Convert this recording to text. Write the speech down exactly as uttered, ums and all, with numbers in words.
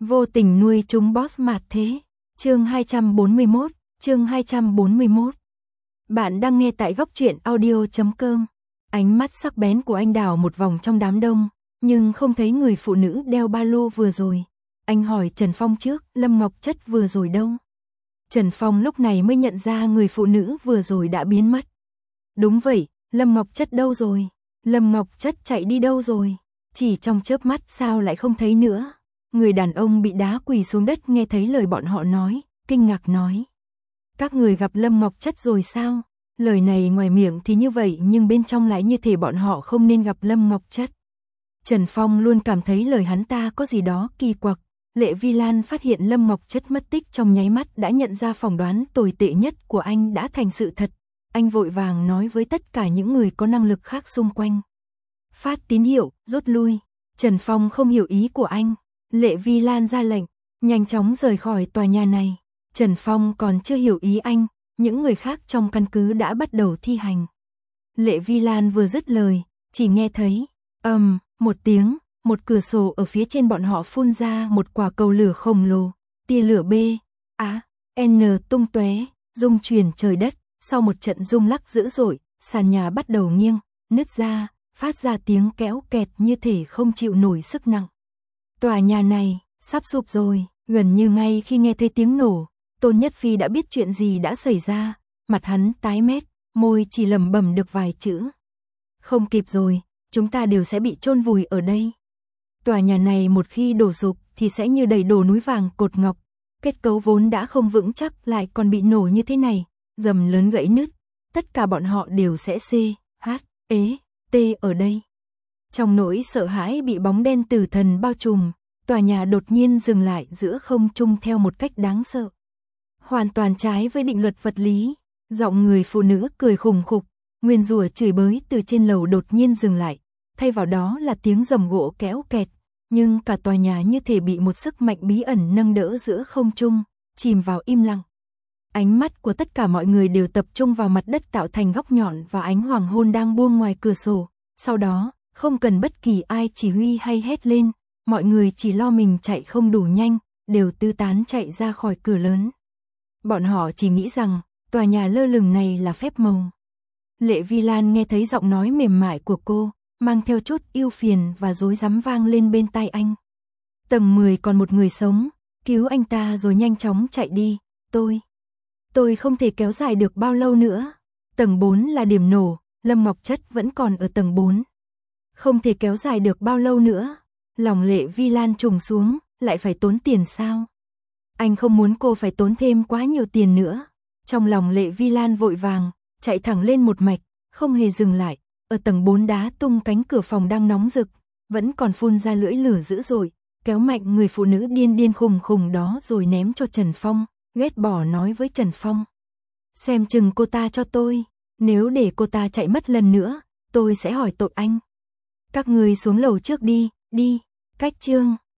Vô tình nuôi chúng boss mạt thế. Chương hai trăm bốn mươi mốt, chương hai trăm bốn mươi mốt. Bạn đang nghe tại góc truyện audio chấm com. Ánh mắt sắc bén của anh đảo một vòng trong đám đông, nhưng không thấy người phụ nữ đeo ba lô vừa rồi. Anh hỏi Trần Phong trước, Lâm Ngọc Chất vừa rồi đâu? Trần Phong lúc này mới nhận ra người phụ nữ vừa rồi đã biến mất. Đúng vậy, Lâm Ngọc Chất đâu rồi? Lâm Ngọc Chất chạy đi đâu rồi? Chỉ trong chớp mắt sao lại không thấy nữa? Người đàn ông bị đá quỳ xuống đất nghe thấy lời bọn họ nói, kinh ngạc nói. Các người gặp Lâm Ngọc Chất rồi sao? Lời này ngoài miệng thì như vậy nhưng bên trong lại như thể bọn họ không nên gặp Lâm Ngọc Chất. Trần Phong luôn cảm thấy lời hắn ta có gì đó kỳ quặc. Lệ Vi Lan phát hiện Lâm Ngọc Chất mất tích trong nháy mắt đã nhận ra phỏng đoán tồi tệ nhất của anh đã thành sự thật. Anh vội vàng nói với tất cả những người có năng lực khác xung quanh. Phát tín hiệu, rút lui. Trần Phong không hiểu ý của anh. Lệ Vi Lan ra lệnh, nhanh chóng rời khỏi tòa nhà này. Trần Phong còn chưa hiểu ý anh, những người khác trong căn cứ đã bắt đầu thi hành. Lệ Vi Lan vừa dứt lời, chỉ nghe thấy, ầm, um, một tiếng, một cửa sổ ở phía trên bọn họ phun ra một quả cầu lửa khổng lồ, tia lửa B, A, N tung tóe, rung chuyển trời đất, sau một trận rung lắc dữ dội, sàn nhà bắt đầu nghiêng, nứt ra, phát ra tiếng kéo kẹt như thể không chịu nổi sức nặng. Tòa nhà này, sắp sụp rồi, gần như ngay khi nghe thấy tiếng nổ, Tôn Nhất Phi đã biết chuyện gì đã xảy ra, mặt hắn tái mét, môi chỉ lẩm bẩm được vài chữ. Không kịp rồi, chúng ta đều sẽ bị chôn vùi ở đây. Tòa nhà này một khi đổ sụp thì sẽ như đầy đổ núi vàng cột ngọc, kết cấu vốn đã không vững chắc lại còn bị nổ như thế này, dầm lớn gãy nứt, tất cả bọn họ đều sẽ C, H, E, T ở đây. Trong nỗi sợ hãi bị bóng đen tử thần bao trùm, tòa nhà đột nhiên dừng lại giữa không trung theo một cách đáng sợ. Hoàn toàn trái với định luật vật lý, giọng người phụ nữ cười khùng khục, nguyên rủa chửi bới từ trên lầu đột nhiên dừng lại, thay vào đó là tiếng rầm gỗ kéo kẹt, nhưng cả tòa nhà như thể bị một sức mạnh bí ẩn nâng đỡ giữa không trung, chìm vào im lặng. Ánh mắt của tất cả mọi người đều tập trung vào mặt đất tạo thành góc nhọn và ánh hoàng hôn đang buông ngoài cửa sổ, sau đó, không cần bất kỳ ai chỉ huy hay hét lên, mọi người chỉ lo mình chạy không đủ nhanh, đều tư tán chạy ra khỏi cửa lớn. Bọn họ chỉ nghĩ rằng, tòa nhà lơ lửng này là phép màu. Lệ Vi Lan nghe thấy giọng nói mềm mại của cô, mang theo chút ưu phiền và rối rắm vang lên bên tai anh. Tầng mười còn một người sống, cứu anh ta rồi nhanh chóng chạy đi, tôi. Tôi không thể kéo dài được bao lâu nữa. Tầng bốn là điểm nổ, Lâm Ngọc Chất vẫn còn ở tầng bốn. Không thể kéo dài được bao lâu nữa. Lòng Lệ Vi Lan trùng xuống, lại phải tốn tiền sao? Anh không muốn cô phải tốn thêm quá nhiều tiền nữa. Trong lòng Lệ Vi Lan vội vàng, chạy thẳng lên một mạch, không hề dừng lại. Ở tầng bốn đá tung cánh cửa phòng đang nóng rực, vẫn còn phun ra lưỡi lửa dữ dội, kéo mạnh người phụ nữ điên điên khùng khùng đó rồi ném cho Trần Phong, ghét bỏ nói với Trần Phong. Xem chừng cô ta cho tôi, nếu để cô ta chạy mất lần nữa, tôi sẽ hỏi tội anh. Các người xuống lầu trước đi, đi, cách chương.